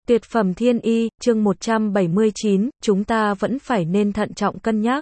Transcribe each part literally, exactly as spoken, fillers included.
Tuyệt phẩm thiên y, chương một trăm bảy mươi chín, chúng ta vẫn phải nên thận trọng cân nhắc.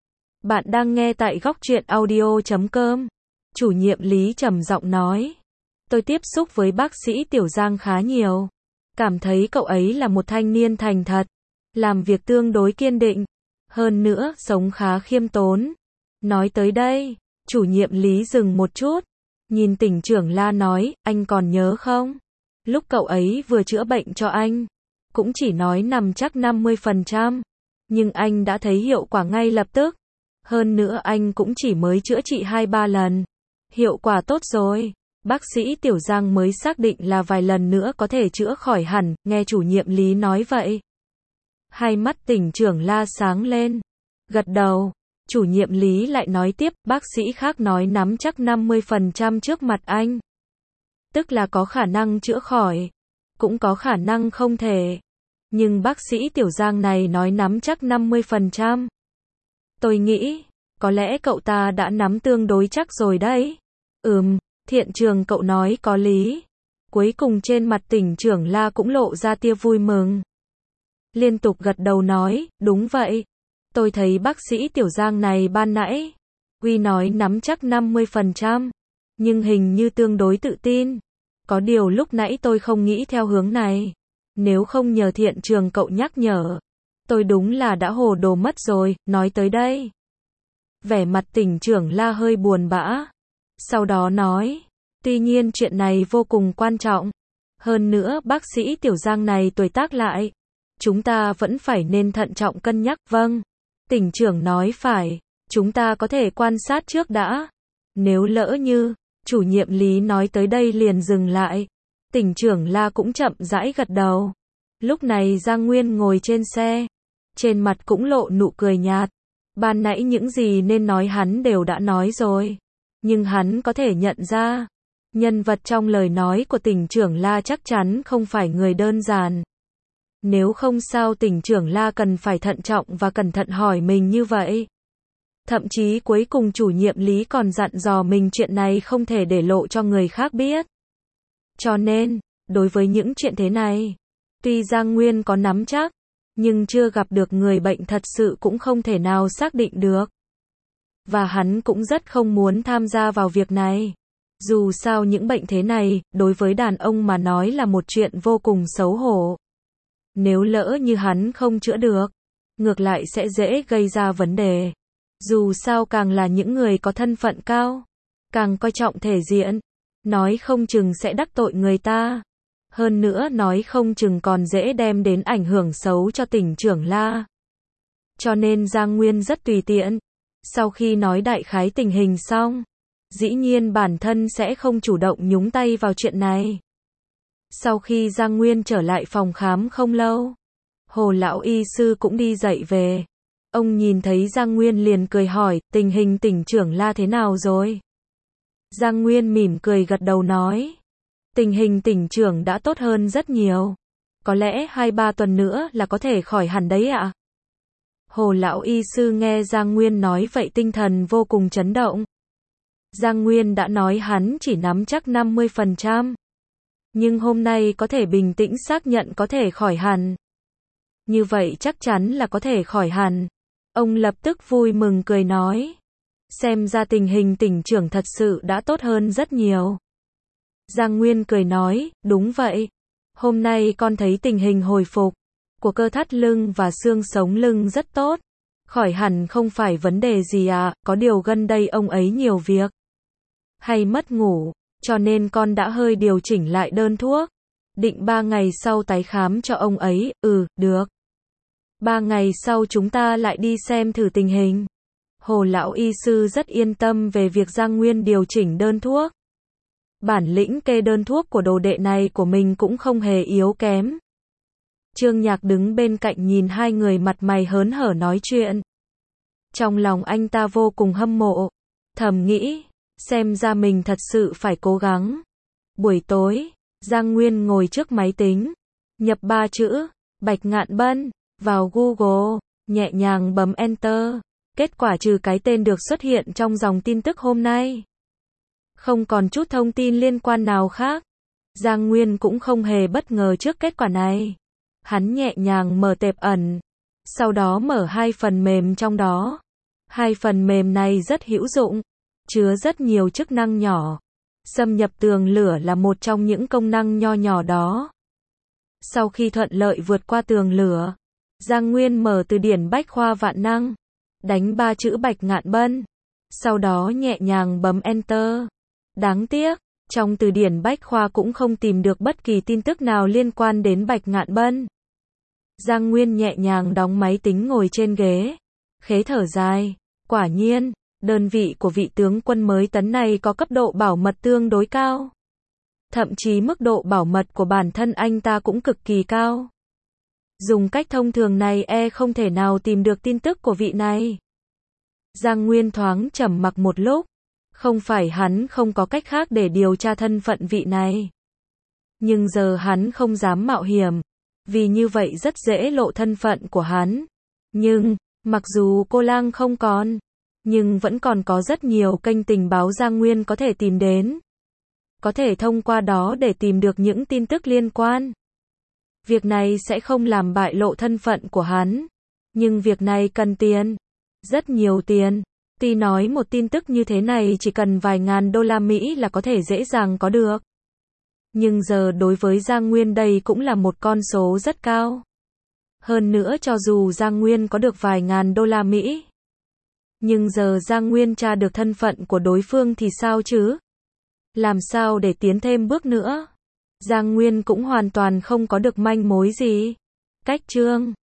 Bạn đang nghe tại góc truyện audio chấm com. Chủ nhiệm Lý trầm giọng nói. Tôi tiếp xúc với bác sĩ Tiểu Giang khá nhiều. Cảm thấy cậu ấy là một thanh niên thành thật. Làm việc tương đối kiên định. Hơn nữa, sống khá khiêm tốn. Nói tới đây, chủ nhiệm Lý dừng một chút. Nhìn tỉnh trưởng La nói, anh còn nhớ không? Lúc cậu ấy vừa chữa bệnh cho anh, cũng chỉ nói nằm chắc năm mươi phần trăm, nhưng anh đã thấy hiệu quả ngay lập tức. Hơn nữa anh cũng chỉ mới chữa trị hai ba lần. Hiệu quả tốt rồi. Bác sĩ Tiểu Giang mới xác định là vài lần nữa có thể chữa khỏi hẳn, nghe chủ nhiệm Lý nói vậy. Hai mắt tỉnh trưởng La sáng lên. Gật đầu. Chủ nhiệm Lý lại nói tiếp, bác sĩ khác nói nắm chắc năm mươi phần trăm trước mặt anh. Tức là có khả năng chữa khỏi, cũng có khả năng không thể. Nhưng bác sĩ Tiểu Giang này nói nắm chắc năm mươi phần trăm. Tôi nghĩ, có lẽ cậu ta đã nắm tương đối chắc rồi đấy. Ừm, Thiện Trường cậu nói có lý. Cuối cùng trên mặt tỉnh trưởng La cũng lộ ra tia vui mừng. Liên tục gật đầu nói, đúng vậy. Tôi thấy bác sĩ Tiểu Giang này ban nãy, Huy nói nắm chắc năm mươi phần trăm. Nhưng hình như tương đối tự tin. Có điều lúc nãy tôi không nghĩ theo hướng này. Nếu không nhờ Thiện Trường cậu nhắc nhở, tôi đúng là đã hồ đồ mất rồi. Nói tới đây, vẻ mặt tỉnh trưởng La hơi buồn bã. Sau đó nói, tuy nhiên chuyện này vô cùng quan trọng. Hơn nữa bác sĩ Tiểu Giang này tuổi tác lại. Chúng ta vẫn phải nên thận trọng cân nhắc. Vâng, tỉnh trưởng nói phải. Chúng ta có thể quan sát trước đã. Nếu lỡ như, chủ nhiệm Lý nói tới đây liền dừng lại. Tỉnh trưởng La cũng chậm rãi gật đầu. Lúc này Giang Nguyên ngồi trên xe. Trên mặt cũng lộ nụ cười nhạt. Ban nãy những gì nên nói hắn đều đã nói rồi. Nhưng hắn có thể nhận ra, nhân vật trong lời nói của tỉnh trưởng La chắc chắn không phải người đơn giản. Nếu không sao tỉnh trưởng La cần phải thận trọng và cẩn thận hỏi mình như vậy. Thậm chí cuối cùng chủ nhiệm Lý còn dặn dò mình chuyện này không thể để lộ cho người khác biết. Cho nên, đối với những chuyện thế này, tuy Giang Nguyên có nắm chắc, nhưng chưa gặp được người bệnh thật sự cũng không thể nào xác định được. Và hắn cũng rất không muốn tham gia vào việc này. Dù sao những bệnh thế này, đối với đàn ông mà nói là một chuyện vô cùng xấu hổ. Nếu lỡ như hắn không chữa được, ngược lại sẽ dễ gây ra vấn đề. Dù sao càng là những người có thân phận cao, càng coi trọng thể diện, nói không chừng sẽ đắc tội người ta. Hơn nữa nói không chừng còn dễ đem đến ảnh hưởng xấu cho tỉnh trưởng La. Cho nên Giang Nguyên rất tùy tiện. Sau khi nói đại khái tình hình xong, dĩ nhiên bản thân sẽ không chủ động nhúng tay vào chuyện này. Sau khi Giang Nguyên trở lại phòng khám không lâu, Hồ lão y sư cũng đi dậy về. Ông nhìn thấy Giang Nguyên liền cười hỏi, tình hình tỉnh trưởng La thế nào rồi? Giang Nguyên mỉm cười gật đầu nói, tình hình tỉnh trưởng đã tốt hơn rất nhiều. Có lẽ hai ba tuần nữa là có thể khỏi hẳn đấy ạ. Hồ lão y sư nghe Giang Nguyên nói vậy tinh thần vô cùng chấn động. Giang Nguyên đã nói hắn chỉ nắm chắc năm mươi phần trăm. Nhưng hôm nay có thể bình tĩnh xác nhận có thể khỏi hẳn. Như vậy chắc chắn là có thể khỏi hẳn. Ông lập tức vui mừng cười nói. Xem ra tình hình tỉnh trưởng thật sự đã tốt hơn rất nhiều. Giang Nguyên cười nói, đúng vậy. Hôm nay con thấy tình hình hồi phục của cơ thắt lưng và xương sống lưng rất tốt. Khỏi hẳn không phải vấn đề gì à, có điều gần đây ông ấy nhiều việc. Hay mất ngủ, cho nên con đã hơi điều chỉnh lại đơn thuốc. Định ba ngày sau tái khám cho ông ấy, ừ, được. Ba ngày sau chúng ta lại đi xem thử tình hình. Hồ lão y sư rất yên tâm về việc Giang Nguyên điều chỉnh đơn thuốc. Bản lĩnh kê đơn thuốc của đồ đệ này của mình cũng không hề yếu kém. Trương Nhạc đứng bên cạnh nhìn hai người mặt mày hớn hở nói chuyện. Trong lòng anh ta vô cùng hâm mộ. Thầm nghĩ, xem ra mình thật sự phải cố gắng. Buổi tối, Giang Nguyên ngồi trước máy tính. Nhập ba chữ, Bạch Ngạn Bân, vào Google, nhẹ nhàng bấm Enter. Kết quả trừ cái tên được xuất hiện trong dòng tin tức hôm nay. Không còn chút thông tin liên quan nào khác. Giang Nguyên cũng không hề bất ngờ trước kết quả này. Hắn nhẹ nhàng mở tệp ẩn, sau đó mở hai phần mềm trong đó. Hai phần mềm này rất hữu dụng, chứa rất nhiều chức năng nhỏ. Xâm nhập tường lửa là một trong những công năng nho nhỏ đó. Sau khi thuận lợi vượt qua tường lửa, Giang Nguyên mở từ điển bách khoa vạn năng, đánh ba chữ Bạch Ngạn Bân, sau đó nhẹ nhàng bấm Enter. Đáng tiếc, trong từ điển bách khoa cũng không tìm được bất kỳ tin tức nào liên quan đến Bạch Ngạn Bân. Giang Nguyên nhẹ nhàng đóng máy tính ngồi trên ghế, khẽ thở dài, quả nhiên, đơn vị của vị tướng quân mới tấn này có cấp độ bảo mật tương đối cao. Thậm chí mức độ bảo mật của bản thân anh ta cũng cực kỳ cao. Dùng cách thông thường này e không thể nào tìm được tin tức của vị này. Giang Nguyên thoáng trầm mặc một lúc, không phải hắn không có cách khác để điều tra thân phận vị này. Nhưng giờ hắn không dám mạo hiểm, vì như vậy rất dễ lộ thân phận của hắn. Nhưng, mặc dù cô lang không còn, nhưng vẫn còn có rất nhiều kênh tình báo Giang Nguyên có thể tìm đến. Có thể thông qua đó để tìm được những tin tức liên quan. Việc này sẽ không làm bại lộ thân phận của hắn. Nhưng việc này cần tiền. Rất nhiều tiền. Tuy nói một tin tức như thế này chỉ cần vài ngàn đô la Mỹ là có thể dễ dàng có được. Nhưng giờ đối với Giang Nguyên đây cũng là một con số rất cao. Hơn nữa cho dù Giang Nguyên có được vài ngàn đô la Mỹ, nhưng giờ Giang Nguyên tra được thân phận của đối phương thì sao chứ? Làm sao để tiến thêm bước nữa? Giang Nguyên cũng hoàn toàn không có được manh mối gì. Cách chương